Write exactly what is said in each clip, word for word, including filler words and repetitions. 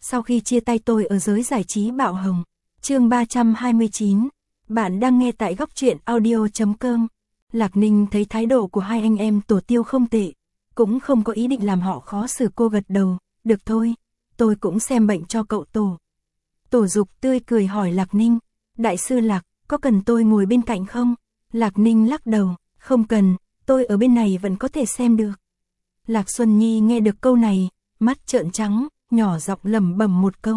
Sau khi chia tay tôi ở giới giải trí bạo hồng. Chương ba trăm hai mươi chín. Bạn đang nghe tại góc truyện audio chấm com. Lạc Ninh thấy thái độ của hai anh em Tổ Tiêu không tệ, cũng không có ý định làm họ khó xử, cô gật đầu, được thôi, tôi cũng xem bệnh cho cậu Tổ. Tổ Dục tươi cười hỏi Lạc Ninh, đại sư Lạc, có cần tôi ngồi bên cạnh không? Lạc Ninh lắc đầu, không cần, tôi ở bên này vẫn có thể xem được. Lạc Xuân Nhi nghe được câu này, mắt trợn trắng, nhỏ giọng lẩm bẩm một câu.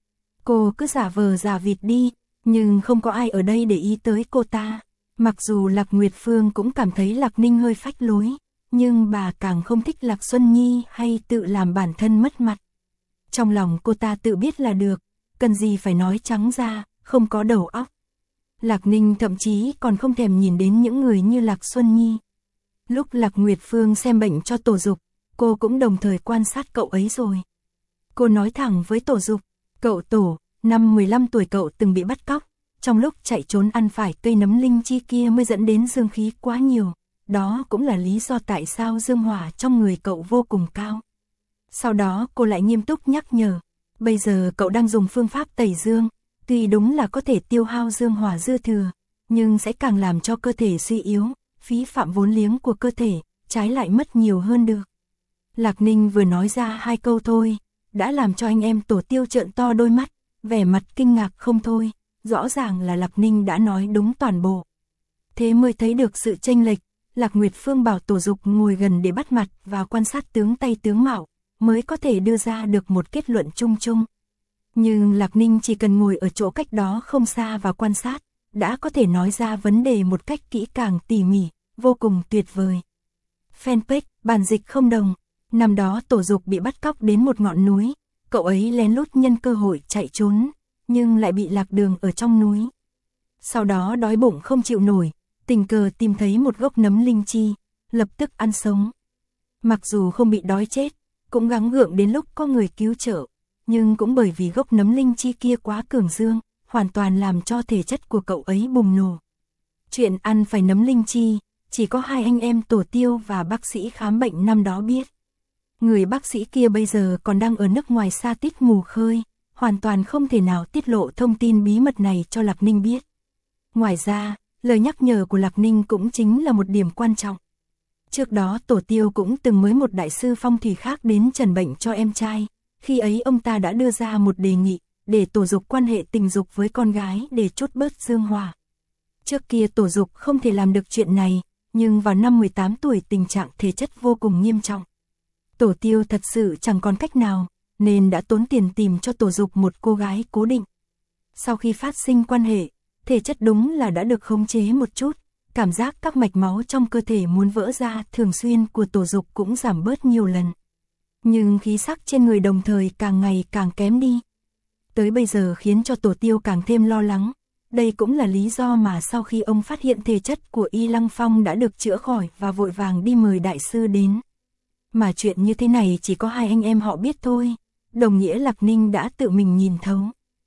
Cô cứ giả vờ giả vịt đi, nhưng không có ai ở đây để ý tới cô ta. Mặc dù Lạc Nguyệt Phương cũng cảm thấy Lạc Ninh hơi phách lối, nhưng bà càng không thích Lạc Xuân Nhi hay tự làm bản thân mất mặt. Trong lòng cô ta tự biết là được, cần gì phải nói trắng ra, không có đầu óc. Lạc Ninh thậm chí còn không thèm nhìn đến những người như Lạc Xuân Nhi. Lúc Lạc Nguyệt Phương xem bệnh cho Tổ Dục, cô cũng đồng thời quan sát cậu ấy rồi. Cô nói thẳng với Tổ Dục, cậu Tổ, năm mười lăm tuổi cậu từng bị bắt cóc, trong lúc chạy trốn ăn phải cây nấm linh chi kia mới dẫn đến dương khí quá nhiều, đó cũng là lý do tại sao dương hỏa trong người cậu vô cùng cao. Sau đó cô lại nghiêm túc nhắc nhở, bây giờ cậu đang dùng phương pháp tẩy dương, tuy đúng là có thể tiêu hao dương hỏa dư thừa, nhưng sẽ càng làm cho cơ thể suy yếu, phí phạm vốn liếng của cơ thể, trái lại mất nhiều hơn được. Lạc Ninh vừa nói ra hai câu thôi, đã làm cho anh em Tổ Tiêu trợn to đôi mắt, vẻ mặt kinh ngạc không thôi, rõ ràng là Lạc Ninh đã nói đúng toàn bộ. Thế mới thấy được sự chênh lệch, Lạc Nguyệt Phương bảo Tổ Dục ngồi gần để bắt mặt và quan sát tướng tay tướng mạo, mới có thể đưa ra được một kết luận chung chung. Nhưng Lạc Ninh chỉ cần ngồi ở chỗ cách đó không xa và quan sát, đã có thể nói ra vấn đề một cách kỹ càng tỉ mỉ, vô cùng tuyệt vời. Fanpage, bản dịch không đồng. Năm đó Tổ Dục bị bắt cóc đến một ngọn núi, cậu ấy lén lút nhân cơ hội chạy trốn, nhưng lại bị lạc đường ở trong núi. Sau đó đói bụng không chịu nổi, tình cờ tìm thấy một gốc nấm linh chi, lập tức ăn sống. Mặc dù không bị đói chết, cũng gắng gượng đến lúc có người cứu trợ, nhưng cũng bởi vì gốc nấm linh chi kia quá cường dương, hoàn toàn làm cho thể chất của cậu ấy bùng nổ. Chuyện ăn phải nấm linh chi, chỉ có hai anh em Tổ Tiêu và bác sĩ khám bệnh năm đó biết. Người bác sĩ kia bây giờ còn đang ở nước ngoài xa tít mù khơi, hoàn toàn không thể nào tiết lộ thông tin bí mật này cho Lạc Ninh biết. Ngoài ra, lời nhắc nhở của Lạc Ninh cũng chính là một điểm quan trọng. Trước đó Tổ Tiêu cũng từng mới một đại sư phong thủy khác đến trần bệnh cho em trai, khi ấy ông ta đã đưa ra một đề nghị, để Tổ Dục quan hệ tình dục với con gái để trút bớt dương hỏa. Trước kia Tổ Dục không thể làm được chuyện này, nhưng vào năm mười tám tuổi tình trạng thể chất vô cùng nghiêm trọng. Tổ Tiêu thật sự chẳng còn cách nào, nên đã tốn tiền tìm cho Tổ Dục một cô gái cố định. Sau khi phát sinh quan hệ, thể chất đúng là đã được khống chế một chút, cảm giác các mạch máu trong cơ thể muốn vỡ ra thường xuyên của Tổ Dục cũng giảm bớt nhiều lần. Nhưng khí sắc trên người đồng thời càng ngày càng kém đi. Tới bây giờ khiến cho Tổ Tiêu càng thêm lo lắng. Đây cũng là lý do mà sau khi ông phát hiện thể chất của Y Lăng Phong đã được chữa khỏi và vội vàng đi mời đại sư đến. Mà chuyện như thế này chỉ có hai anh em họ biết thôi, đồng nghĩa Lạc Ninh đã tự mình nhìn thấu.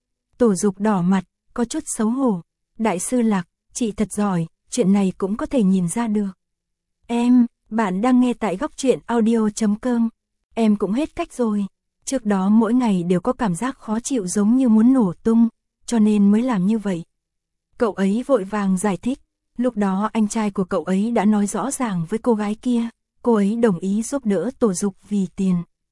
Tổ Dục đỏ mặt, có chút xấu hổ. Đại sư Lạc, chị thật giỏi, chuyện này cũng có thể nhìn ra được. Em, bạn đang nghe tại góc truyện audio chấm com. Em cũng hết cách rồi. Trước đó mỗi ngày đều có cảm giác khó chịu giống như muốn nổ tung, cho nên mới làm như vậy. Cậu ấy vội vàng giải thích, lúc đó anh trai của cậu ấy đã nói rõ ràng với cô gái kia, cô ấy đồng ý giúp đỡ Tổ Dục vì tiền.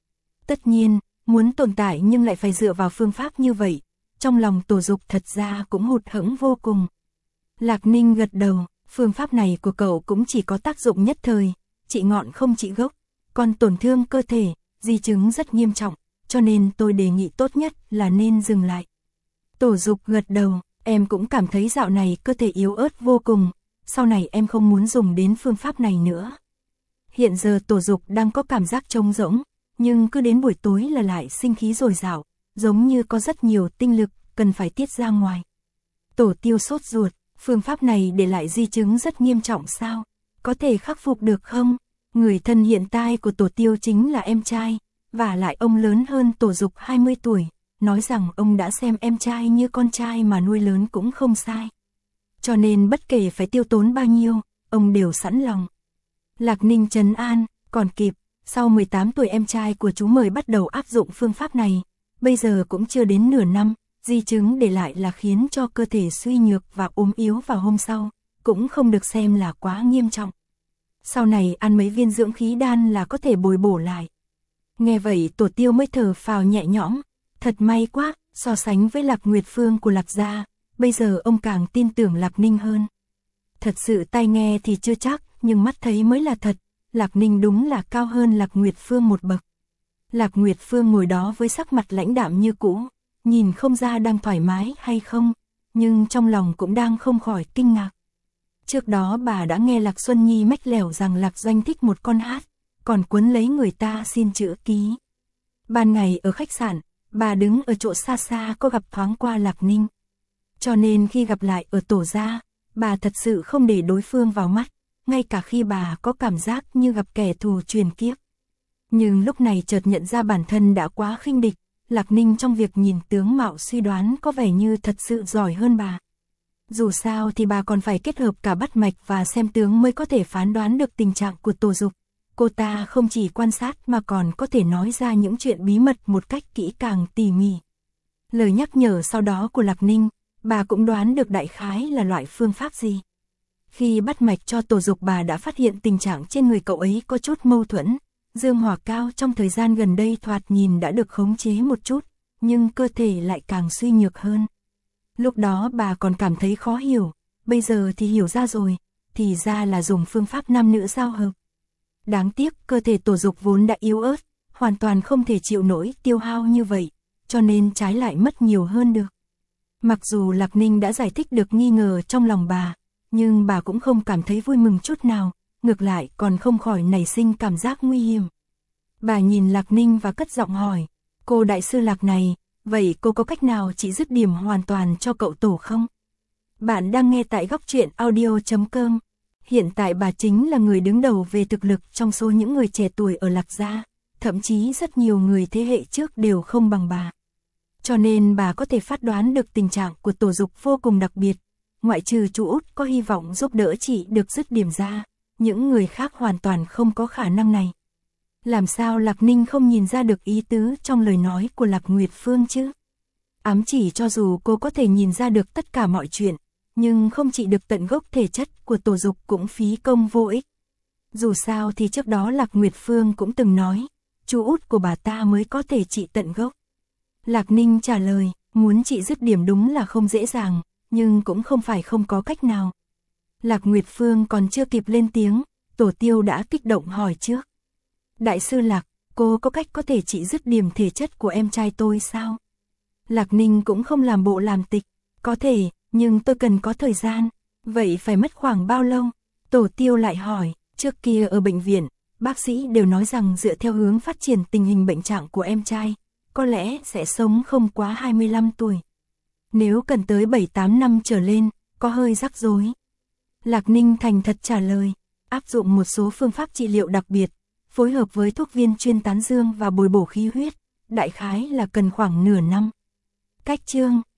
Tất nhiên, muốn tồn tại nhưng lại phải dựa vào phương pháp như vậy, trong lòng Tổ Dục thật ra cũng hụt hẫng vô cùng. Lạc Ninh gật đầu, phương pháp này của cậu cũng chỉ có tác dụng nhất thời, trị ngọn không trị gốc, còn tổn thương cơ thể, di chứng rất nghiêm trọng, cho nên tôi đề nghị tốt nhất là nên dừng lại. Tổ Dục gật đầu, em cũng cảm thấy dạo này cơ thể yếu ớt vô cùng, sau này em không muốn dùng đến phương pháp này nữa. Hiện giờ Tổ Dục đang có cảm giác trống rỗng, nhưng cứ đến buổi tối là lại sinh khí dồi dào, giống như có rất nhiều tinh lực cần phải tiết ra ngoài. Tổ Tiêu sốt ruột, phương pháp này để lại di chứng rất nghiêm trọng sao? Có thể khắc phục được không? Người thân hiện tại của Tổ Tiêu chính là em trai, và lại ông lớn hơn Tổ Dục hai mươi tuổi, nói rằng ông đã xem em trai như con trai mà nuôi lớn cũng không sai. Cho nên bất kể phải tiêu tốn bao nhiêu, ông đều sẵn lòng. Lạc Ninh trấn an, còn kịp, sau mười tám tuổi em trai của chú mời bắt đầu áp dụng phương pháp này, bây giờ cũng chưa đến nửa năm, di chứng để lại là khiến cho cơ thể suy nhược và ốm yếu vào hôm sau, cũng không được xem là quá nghiêm trọng. Sau này ăn mấy viên dưỡng khí đan là có thể bồi bổ lại. Nghe vậy Tổ Tiêu mới thở phào nhẹ nhõm, thật may quá, so sánh với Lạc Nguyệt Phương của Lạc gia, bây giờ ông càng tin tưởng Lạc Ninh hơn. Thật sự tai nghe thì chưa chắc, nhưng mắt thấy mới là thật, Lạc Ninh đúng là cao hơn Lạc Nguyệt Phương một bậc. Lạc Nguyệt Phương ngồi đó với sắc mặt lãnh đạm như cũ, nhìn không ra đang thoải mái hay không, nhưng trong lòng cũng đang không khỏi kinh ngạc. Trước đó bà đã nghe Lạc Xuân Nhi mách lẻo rằng Lạc Doanh thích một con hát, còn cuốn lấy người ta xin chữ ký. Ban ngày ở khách sạn, bà đứng ở chỗ xa xa có gặp thoáng qua Lạc Ninh. Cho nên khi gặp lại ở Tổ gia, bà thật sự không để đối phương vào mắt, ngay cả khi bà có cảm giác như gặp kẻ thù truyền kiếp. Nhưng lúc này chợt nhận ra bản thân đã quá khinh địch, Lạc Ninh trong việc nhìn tướng mạo suy đoán có vẻ như thật sự giỏi hơn bà. Dù sao thì bà còn phải kết hợp cả bắt mạch và xem tướng mới có thể phán đoán được tình trạng của Tổ Dục. Cô ta không chỉ quan sát mà còn có thể nói ra những chuyện bí mật một cách kỹ càng tỉ mỉ. Lời nhắc nhở sau đó của Lạc Ninh, bà cũng đoán được đại khái là loại phương pháp gì. Khi bắt mạch cho Tổ Dục, bà đã phát hiện tình trạng trên người cậu ấy có chút mâu thuẫn. Dương hỏa cao trong thời gian gần đây thoạt nhìn đã được khống chế một chút, nhưng cơ thể lại càng suy nhược hơn. Lúc đó bà còn cảm thấy khó hiểu, bây giờ thì hiểu ra rồi, thì ra là dùng phương pháp nam nữ giao hợp. Đáng tiếc cơ thể Tổ Dục vốn đã yếu ớt, hoàn toàn không thể chịu nổi tiêu hao như vậy, cho nên trái lại mất nhiều hơn được. Mặc dù Lạc Ninh đã giải thích được nghi ngờ trong lòng bà, nhưng bà cũng không cảm thấy vui mừng chút nào, ngược lại còn không khỏi nảy sinh cảm giác nguy hiểm. Bà nhìn Lạc Ninh và cất giọng hỏi, cô đại sư Lạc này, vậy cô có cách nào chỉ dứt điểm hoàn toàn cho cậu Tổ không? Bạn đang nghe tại góc truyện audio chấm com. Hiện tại bà chính là người đứng đầu về thực lực trong số những người trẻ tuổi ở Lạc gia, thậm chí rất nhiều người thế hệ trước đều không bằng bà. Cho nên bà có thể phán đoán được tình trạng của Tổ Dục vô cùng đặc biệt, ngoại trừ chú út có hy vọng giúp đỡ chị được dứt điểm ra, những người khác hoàn toàn không có khả năng này. Làm sao Lạc Ninh không nhìn ra được ý tứ trong lời nói của Lạc Nguyệt Phương chứ? Ám chỉ cho dù cô có thể nhìn ra được tất cả mọi chuyện, nhưng không trị được tận gốc thể chất của Tổ Dục cũng phí công vô ích. Dù sao thì trước đó Lạc Nguyệt Phương cũng từng nói, chú út của bà ta mới có thể trị tận gốc. Lạc Ninh trả lời, muốn trị dứt điểm đúng là không dễ dàng, nhưng cũng không phải không có cách nào. Lạc Nguyệt Phương còn chưa kịp lên tiếng, Tổ Tiêu đã kích động hỏi trước. Đại sư Lạc, cô có cách có thể trị dứt điểm thể chất của em trai tôi sao? Lạc Ninh cũng không làm bộ làm tịch, có thể, nhưng tôi cần có thời gian, vậy phải mất khoảng bao lâu? Tổ Tiêu lại hỏi, trước kia ở bệnh viện, bác sĩ đều nói rằng dựa theo hướng phát triển tình hình bệnh trạng của em trai, có lẽ sẽ sống không quá hai mươi lăm tuổi. Nếu cần tới bảy tám năm trở lên, có hơi rắc rối. Lạc Ninh thành thật trả lời, áp dụng một số phương pháp trị liệu đặc biệt, phối hợp với thuốc viên chuyên tán dương và bồi bổ khí huyết, đại khái là cần khoảng nửa năm. Cách chương